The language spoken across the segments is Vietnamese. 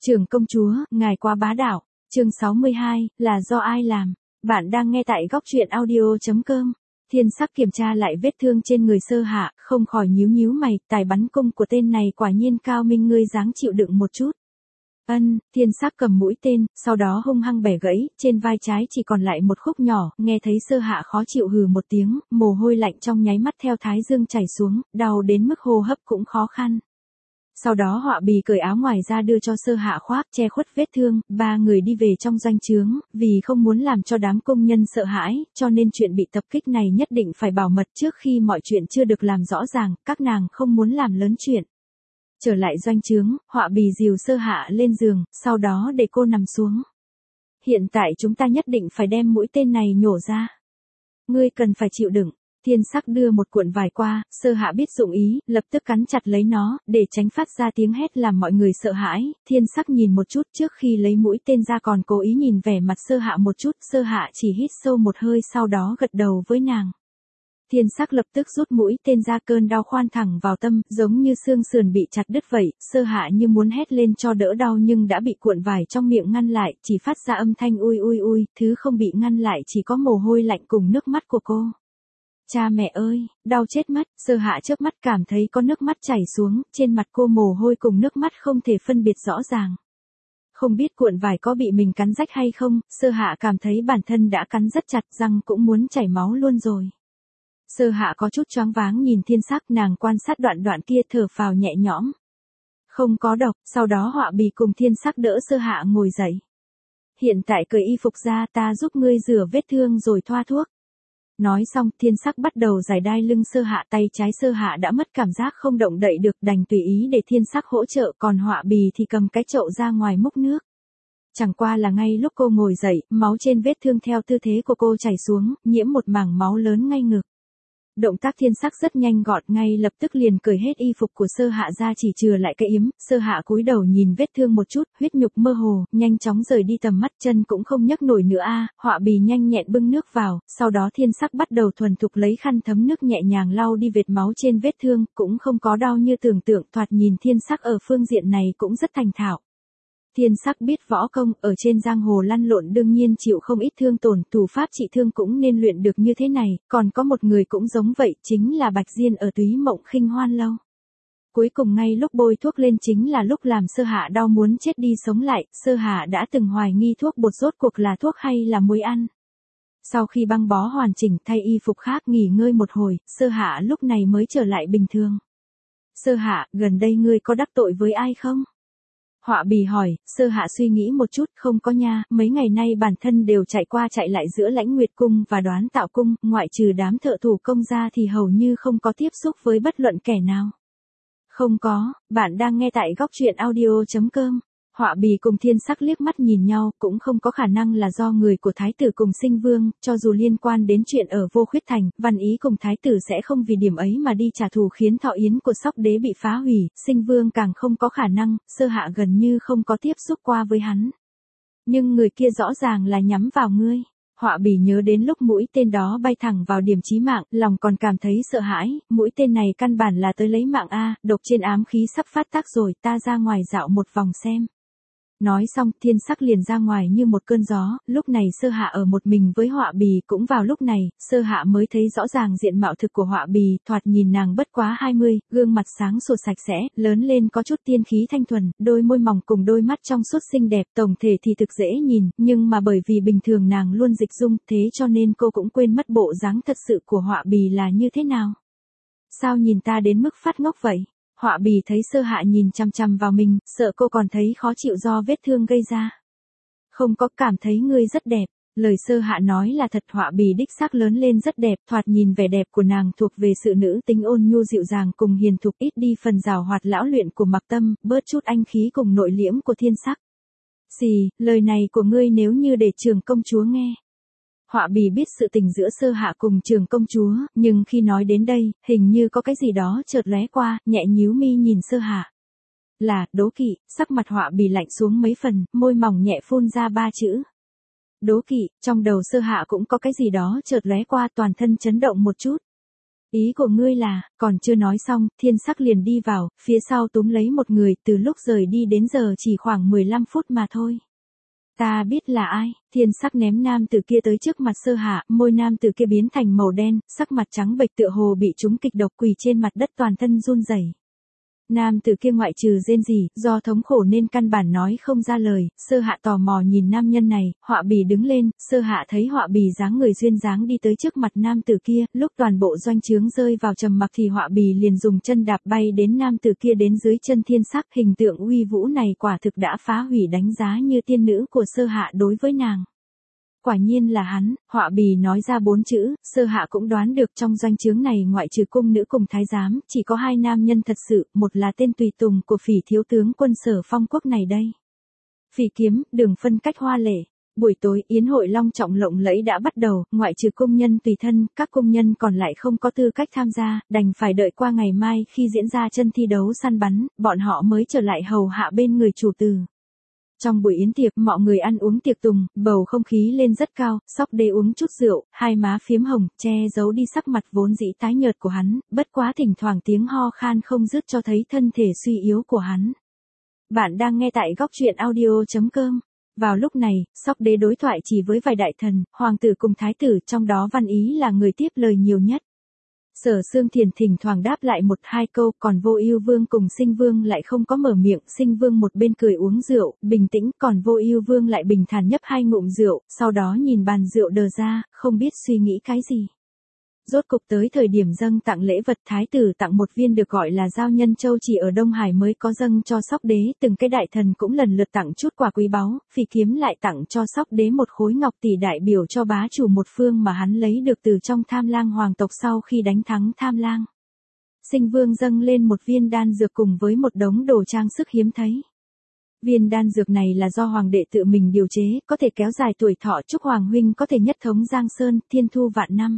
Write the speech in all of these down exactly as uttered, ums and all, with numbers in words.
Trưởng công chúa, ngài quá bá đạo. Chương sáu mươi hai, là do ai làm? Bạn đang nghe tại góc truyện audio chấm com. Thiên Sắc kiểm tra lại vết thương trên người Sơ Hạ, không khỏi nhíu nhíu mày, tài bắn cung của tên này quả nhiên cao minh, ngươi dáng chịu đựng một chút. Ân, Thiên Sắc cầm mũi tên, sau đó hung hăng bẻ gãy, trên vai trái chỉ còn lại một khúc nhỏ, nghe thấy Sơ Hạ khó chịu hừ một tiếng, mồ hôi lạnh trong nháy mắt theo thái dương chảy xuống, đau đến mức hô hấp cũng khó khăn. Sau đó Họa Bì cởi áo ngoài ra đưa cho Sơ Hạ khoác che khuất vết thương, ba người đi về trong doanh trướng, vì không muốn làm cho đám công nhân sợ hãi, cho nên chuyện bị tập kích này nhất định phải bảo mật trước khi mọi chuyện chưa được làm rõ ràng, các nàng không muốn làm lớn chuyện. Trở lại doanh trướng, Họa Bì dìu Sơ Hạ lên giường, sau đó để cô nằm xuống. Hiện tại chúng ta nhất định phải đem mũi tên này nhổ ra. Ngươi cần phải chịu đựng. Thiên Sắc đưa một cuộn vải qua, Sơ Hạ biết dụng ý, lập tức cắn chặt lấy nó, để tránh phát ra tiếng hét làm mọi người sợ hãi. Thiên Sắc nhìn một chút trước khi lấy mũi tên ra, còn cố ý nhìn vẻ mặt Sơ Hạ một chút, Sơ Hạ chỉ hít sâu một hơi sau đó gật đầu với nàng. Thiên Sắc lập tức rút mũi tên ra, cơn đau khoan thẳng vào tâm, giống như xương sườn bị chặt đứt vậy. Sơ Hạ như muốn hét lên cho đỡ đau nhưng đã bị cuộn vải trong miệng ngăn lại, chỉ phát ra âm thanh ui ui ui, thứ không bị ngăn lại chỉ có mồ hôi lạnh cùng nước mắt của cô. Cha mẹ ơi, đau chết mất, Sơ Hạ trước mắt cảm thấy có nước mắt chảy xuống, trên mặt cô mồ hôi cùng nước mắt không thể phân biệt rõ ràng. Không biết cuộn vải có bị mình cắn rách hay không, Sơ Hạ cảm thấy bản thân đã cắn rất chặt, răng cũng muốn chảy máu luôn rồi. Sơ Hạ có chút choáng váng nhìn Thiên Sắc, nàng quan sát đoạn đoạn kia thở phào nhẹ nhõm. Không có độc, sau đó Họa Bì cùng Thiên Sắc đỡ Sơ Hạ ngồi dậy. Hiện tại cởi y phục ra, ta giúp ngươi rửa vết thương rồi thoa thuốc. Nói xong, Thiên Sắc bắt đầu giải đai lưng Sơ Hạ, tay trái Sơ Hạ đã mất cảm giác không động đậy được, đành tùy ý để Thiên Sắc hỗ trợ, còn Họa Bì thì cầm cái chậu ra ngoài múc nước. Chẳng qua là ngay lúc cô ngồi dậy, máu trên vết thương theo tư thế của cô chảy xuống, nhiễm một mảng máu lớn ngay ngực. Động tác Thiên Sắc rất nhanh gọn, ngay lập tức liền cởi hết y phục của Sơ Hạ ra, chỉ chừa lại cái yếm. Sơ Hạ cúi đầu nhìn vết thương một chút, huyết nhục mơ hồ, nhanh chóng rời đi tầm mắt, chân cũng không nhấc nổi nữa a. À, Họa Bì nhanh nhẹn bưng nước vào, sau đó Thiên Sắc bắt đầu thuần thục lấy khăn thấm nước nhẹ nhàng lau đi vệt máu trên vết thương, cũng không có đau như tưởng tượng, thoạt nhìn Thiên Sắc ở phương diện này cũng rất thành thạo. Thiên Sắc biết võ công, ở trên giang hồ lăn lộn đương nhiên chịu không ít thương tổn, thủ pháp trị thương cũng nên luyện được như thế này, còn có một người cũng giống vậy, chính là Bạch Diên ở Túy Mộng Khinh Hoan lâu. Cuối cùng ngay lúc bôi thuốc lên chính là lúc làm Sơ Hạ đau muốn chết đi sống lại, Sơ Hạ đã từng hoài nghi thuốc bột rốt cuộc là thuốc hay là muối ăn. Sau khi băng bó hoàn chỉnh, thay y phục khác nghỉ ngơi một hồi, Sơ Hạ lúc này mới trở lại bình thường. Sơ Hạ, gần đây ngươi có đắc tội với ai không? Họa Bì hỏi. Sơ Hạ suy nghĩ một chút, không có nha, mấy ngày nay bản thân đều chạy qua chạy lại giữa Lãnh Nguyệt Cung và Đoán Tạo Cung, ngoại trừ đám thợ thủ công ra thì hầu như không có tiếp xúc với bất luận kẻ nào. Không có, bạn đang nghe tại góc truyện audio chấm com. Họa Bì cùng Thiên Sắc liếc mắt nhìn nhau, cũng không có khả năng là do người của Thái tử cùng Sinh Vương, cho dù liên quan đến chuyện ở Vô Khuyết Thành, Văn Ý cùng Thái tử sẽ không vì điểm ấy mà đi trả thù khiến thọ yến của Sóc Đế bị phá hủy, Sinh Vương càng không có khả năng, Sơ Hạ gần như không có tiếp xúc qua với hắn. Nhưng người kia rõ ràng là nhắm vào ngươi. Họa Bì nhớ đến lúc mũi tên đó bay thẳng vào điểm chí mạng, lòng còn cảm thấy sợ hãi, mũi tên này căn bản là tới lấy mạng a, độc trên ám khí sắp phát tác rồi, ta ra ngoài dạo một vòng xem. Nói xong, Thiên Sắc liền ra ngoài như một cơn gió, lúc này Sơ Hạ ở một mình với Họa Bì, cũng vào lúc này, Sơ Hạ mới thấy rõ ràng diện mạo thực của Họa Bì, thoạt nhìn nàng bất quá hai mươi, gương mặt sáng sủa sạch sẽ, lớn lên có chút tiên khí thanh thuần, đôi môi mỏng cùng đôi mắt trong suốt xinh đẹp, tổng thể thì thực dễ nhìn, nhưng mà bởi vì bình thường nàng luôn dịch dung, thế cho nên cô cũng quên mất bộ dáng thật sự của Họa Bì là như thế nào. Sao nhìn ta đến mức phát ngốc vậy? Họa Bì thấy Sơ Hạ nhìn chằm chằm vào mình, sợ cô còn thấy khó chịu do vết thương gây ra. Không có, cảm thấy ngươi rất đẹp. Lời Sơ Hạ nói là thật, Họa Bì đích xác lớn lên rất đẹp, thoạt nhìn vẻ đẹp của nàng thuộc về sự nữ tính ôn nhu dịu dàng cùng hiền thục, ít đi phần giàu hoạt lão luyện của Mặc Tâm, bớt chút anh khí cùng nội liễm của Thiên Sắc. Xì, lời này của ngươi nếu như để Trưởng công chúa nghe. Họa Bì biết sự tình giữa Sơ Hạ cùng Trưởng công chúa, nhưng khi nói đến đây, hình như có cái gì đó chợt lóe qua, nhẹ nhíu mi nhìn Sơ Hạ. Là, đố kỵ, sắc mặt Họa Bì lạnh xuống mấy phần, môi mỏng nhẹ phun ra ba chữ. Đố kỵ, trong đầu Sơ Hạ cũng có cái gì đó chợt lóe qua, toàn thân chấn động một chút. Ý của ngươi là, còn chưa nói xong, thiên sắc liền đi vào, phía sau túm lấy một người, từ lúc rời đi đến giờ chỉ khoảng mười lăm phút mà thôi. Ta biết là ai, thiên sắc ném nam tử kia tới trước mặt Sơ Hạ, môi nam tử kia biến thành màu đen, sắc mặt trắng bệch tựa hồ bị trúng kịch độc, quỳ trên mặt đất toàn thân run rẩy. Nam tử kia ngoại trừ rên rỉ, do thống khổ nên căn bản nói không ra lời. Sơ Hạ tò mò nhìn nam nhân này, Họa Bì đứng lên, Sơ Hạ thấy Họa Bì dáng người duyên dáng đi tới trước mặt nam tử kia, lúc toàn bộ doanh trướng rơi vào trầm mặc thì Họa Bì liền dùng chân đạp bay đến nam tử kia đến dưới chân thiên sắc. Hình tượng uy vũ này quả thực đã phá hủy đánh giá như tiên nữ của Sơ Hạ đối với nàng. Quả nhiên là hắn, Họa Bì nói ra bốn chữ, Sơ Hạ cũng đoán được trong doanh trướng này ngoại trừ cung nữ cùng thái giám, chỉ có hai nam nhân thật sự, một là tên tùy tùng của Phỉ thiếu tướng quân Sở Phong Quốc này đây. Phỉ kiếm, đường phân cách hoa lệ. Buổi tối, yến hội long trọng lộng lẫy đã bắt đầu, ngoại trừ công nhân tùy thân, các công nhân còn lại không có tư cách tham gia, đành phải đợi qua ngày mai khi diễn ra chân thi đấu săn bắn, bọn họ mới trở lại hầu hạ bên người chủ tử. Trong buổi yến tiệc, mọi người ăn uống tiệc tùng, bầu không khí lên rất cao, Sóc Đế uống chút rượu, hai má phiếm hồng, che giấu đi sắc mặt vốn dĩ tái nhợt của hắn, bất quá thỉnh thoảng tiếng ho khan không dứt cho thấy thân thể suy yếu của hắn. Bạn đang nghe tại góc truyện audio chấm com. Vào lúc này, Sóc Đế đối thoại chỉ với vài đại thần, hoàng tử cùng thái tử, trong đó Văn Ý là người tiếp lời nhiều nhất. Sở Xương Thiền thỉnh thoảng đáp lại một hai câu, còn Vô Ưu Vương cùng Sinh Vương lại không có mở miệng. Sinh Vương một bên cười uống rượu, bình tĩnh, còn Vô Ưu Vương lại bình thản nhấp hai ngụm rượu, sau đó nhìn bàn rượu đờ ra, không biết suy nghĩ cái gì. Rốt cục tới thời điểm dâng tặng lễ vật, thái tử tặng một viên được gọi là Giao Nhân Châu chỉ ở Đông Hải mới có dâng cho Sóc Đế, từng cái đại thần cũng lần lượt tặng chút quà quý báu, Phỉ kiếm lại tặng cho Sóc Đế một khối ngọc tỷ đại biểu cho bá chủ một phương mà hắn lấy được từ trong Tham Lang hoàng tộc sau khi đánh thắng Tham Lang. Sinh Vương dâng lên một viên đan dược cùng với một đống đồ trang sức hiếm thấy. Viên đan dược này là do hoàng đệ tự mình điều chế, có thể kéo dài tuổi thọ, chúc hoàng huynh có thể nhất thống Giang Sơn, thiên thu vạn năm.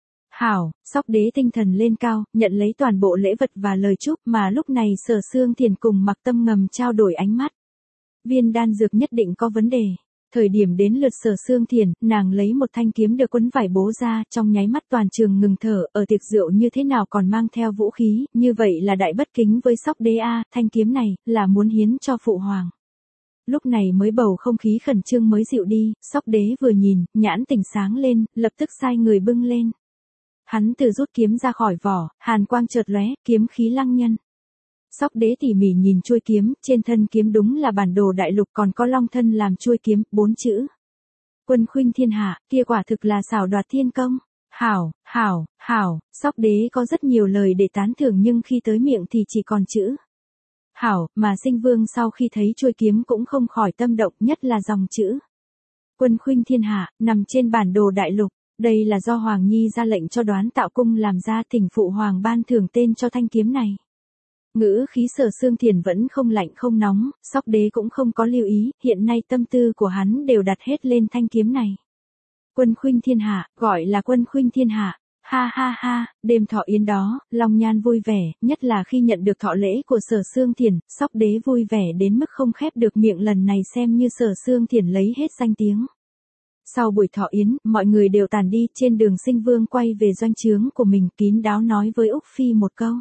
Hảo, Sóc Đế tinh thần lên cao, nhận lấy toàn bộ lễ vật và lời chúc, mà lúc này Sở Xương Thiền cùng Mặc Tâm ngầm trao đổi ánh mắt. Viên đan dược nhất định có vấn đề. Thời điểm đến lượt Sở Xương Thiền, nàng lấy một thanh kiếm được quấn vải bố ra, trong nháy mắt toàn trường ngừng thở, ở tiệc rượu như thế nào còn mang theo vũ khí, như vậy là đại bất kính với Sóc Đế a, thanh kiếm này là muốn hiến cho phụ hoàng. Lúc này mới bầu không khí khẩn trương mới dịu đi, Sóc Đế vừa nhìn, nhãn tỉnh sáng lên, lập tức sai người bưng lên. Hắn từ rút kiếm ra khỏi vỏ, hàn quang chợt lóe, kiếm khí lăng nhân. Sóc Đế tỉ mỉ nhìn chuôi kiếm, trên thân kiếm đúng là bản đồ đại lục, còn có long thân làm chuôi kiếm, bốn chữ. Quân khuynh thiên hạ, kia quả thực là xảo đoạt thiên công. Hảo, hảo, hảo, Sóc Đế có rất nhiều lời để tán thưởng nhưng khi tới miệng thì chỉ còn chữ hảo, mà Sinh Vương sau khi thấy chuôi kiếm cũng không khỏi tâm động, nhất là dòng chữ Quân khuynh thiên hạ, nằm trên bản đồ đại lục. Đây là do Hoàng Nhi ra lệnh cho Đoán Tạo Cung làm ra, thỉnh phụ hoàng ban thưởng tên cho thanh kiếm này. Ngữ khí Sở Xương Thiền vẫn không lạnh không nóng, Sóc Đế cũng không có lưu ý, hiện nay tâm tư của hắn đều đặt hết lên thanh kiếm này. Quân khuynh thiên hạ, gọi là quân khuynh thiên hạ. Ha ha ha, đêm thọ yến đó, Long Nhan vui vẻ, nhất là khi nhận được thọ lễ của Sở Xương Thiền, Sóc Đế vui vẻ đến mức không khép được miệng, lần này xem như Sở Xương Thiền lấy hết danh tiếng. Sau buổi thọ yến, mọi người đều tàn đi, trên đường Sinh Vương quay về doanh trướng của mình, kín đáo nói với Úc Phi một câu.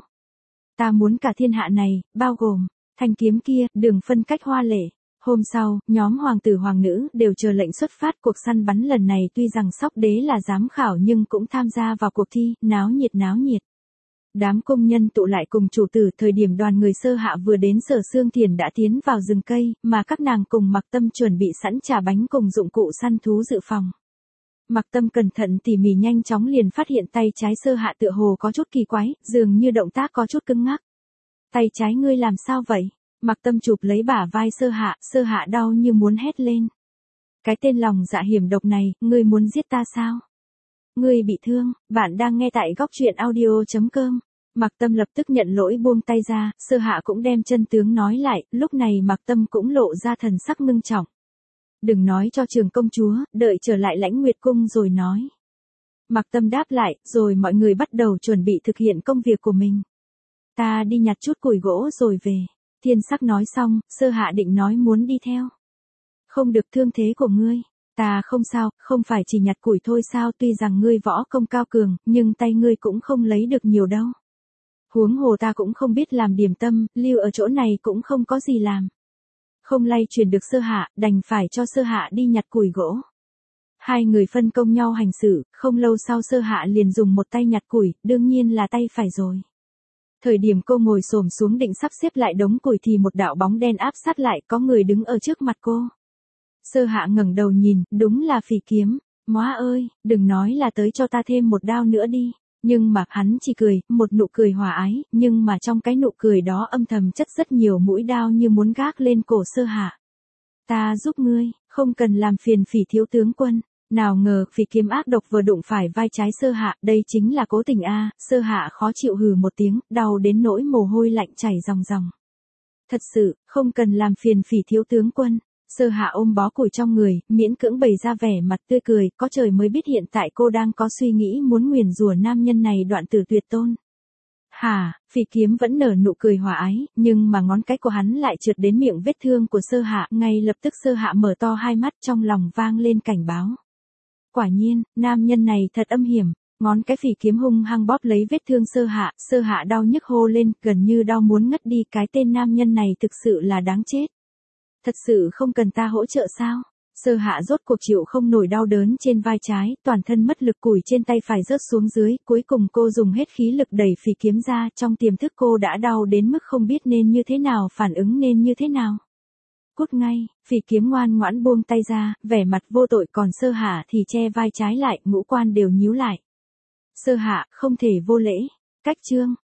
Ta muốn cả thiên hạ này, bao gồm, thanh kiếm kia, đường phân cách hoa lệ. Hôm sau, nhóm hoàng tử hoàng nữ đều chờ lệnh xuất phát. Cuộc săn bắn lần này tuy rằng Sóc Đế là giám khảo nhưng cũng tham gia vào cuộc thi, náo nhiệt náo nhiệt. Đám công nhân tụ lại cùng chủ tử, thời điểm đoàn người Sơ Hạ vừa đến Sở Xương Thiền đã tiến vào rừng cây, mà các nàng cùng Mặc Tâm chuẩn bị sẵn trà bánh cùng dụng cụ săn thú dự phòng. Mặc Tâm cẩn thận tỉ mỉ nhanh chóng liền phát hiện tay trái Sơ Hạ tựa hồ có chút kỳ quái, dường như động tác có chút cứng ngắc. Tay trái ngươi làm sao vậy? Mặc Tâm chụp lấy bả vai Sơ Hạ, Sơ Hạ đau như muốn hét lên. Cái tên lòng dạ hiểm độc này, ngươi muốn giết ta sao? Ngươi bị thương, bạn đang nghe tại góc truyện audio chấm com. Mặc Tâm lập tức nhận lỗi buông tay ra, Sơ Hạ cũng đem chân tướng nói lại, lúc này Mặc Tâm cũng lộ ra thần sắc ngưng trọng. Đừng nói cho Trường công chúa, đợi trở lại Lãnh Nguyệt cung rồi nói. Mặc Tâm đáp lại, rồi mọi người bắt đầu chuẩn bị thực hiện công việc của mình. Ta đi nhặt chút củi gỗ rồi về. Thiên Sắc nói xong, Sơ Hạ định nói muốn đi theo. Không được, thương thế của ngươi. Ta không sao, không phải chỉ nhặt củi thôi sao, tuy rằng ngươi võ công cao cường, nhưng tay ngươi cũng không lấy được nhiều đâu. Huống hồ ta cũng không biết làm điểm tâm, lưu ở chỗ này cũng không có gì làm. Không lay chuyển được Sơ Hạ, đành phải cho Sơ Hạ đi nhặt củi gỗ. Hai người phân công nhau hành xử, không lâu sau Sơ Hạ liền dùng một tay nhặt củi, đương nhiên là tay phải rồi. Thời điểm cô ngồi xổm xuống định sắp xếp lại đống củi thì một đạo bóng đen áp sát lại, có người đứng ở trước mặt cô. Sơ Hạ ngẩng đầu nhìn, đúng là Phỉ Kiếm. Móa ơi, đừng nói là tới cho ta thêm một đao nữa đi. Nhưng mà hắn chỉ cười, một nụ cười hòa ái, nhưng mà trong cái nụ cười đó âm thầm chất rất nhiều mũi đao như muốn gác lên cổ Sơ Hạ. Ta giúp ngươi, không cần làm phiền Phỉ thiếu tướng quân. Nào ngờ, Phỉ Kiếm ác độc vừa đụng phải vai trái Sơ Hạ, đây chính là cố tình a. Sơ Hạ khó chịu hừ một tiếng, đau đến nỗi mồ hôi lạnh chảy ròng ròng. Thật sự, không cần làm phiền Phỉ thiếu tướng quân. Sơ Hạ ôm bó củi trong người, miễn cưỡng bày ra vẻ mặt tươi cười, có trời mới biết hiện tại cô đang có suy nghĩ muốn nguyền rủa nam nhân này đoạn tử tuyệt tôn. Hả, Phỉ Kiếm vẫn nở nụ cười hòa ái, nhưng mà ngón cái của hắn lại trượt đến miệng vết thương của Sơ Hạ, ngay lập tức Sơ Hạ mở to hai mắt, trong lòng vang lên cảnh báo. Quả nhiên, nam nhân này thật âm hiểm, ngón cái Phỉ Kiếm hung hăng bóp lấy vết thương Sơ Hạ, Sơ Hạ đau nhức hô lên, gần như đau muốn ngất đi, cái tên nam nhân này thực sự là đáng chết. Thật sự không cần ta hỗ trợ sao? Sơ Hạ rốt cuộc chịu không nổi đau đớn trên vai trái, toàn thân mất lực, củi trên tay phải rớt xuống dưới, cuối cùng cô dùng hết khí lực đẩy Phỉ Kiếm ra, trong tiềm thức cô đã đau đến mức không biết nên như thế nào, phản ứng nên như thế nào. Cút ngay, Phỉ Kiếm ngoan ngoãn buông tay ra, vẻ mặt vô tội, còn Sơ Hạ thì che vai trái lại, ngũ quan đều nhíu lại. Sơ Hạ, không thể vô lễ. Cách chương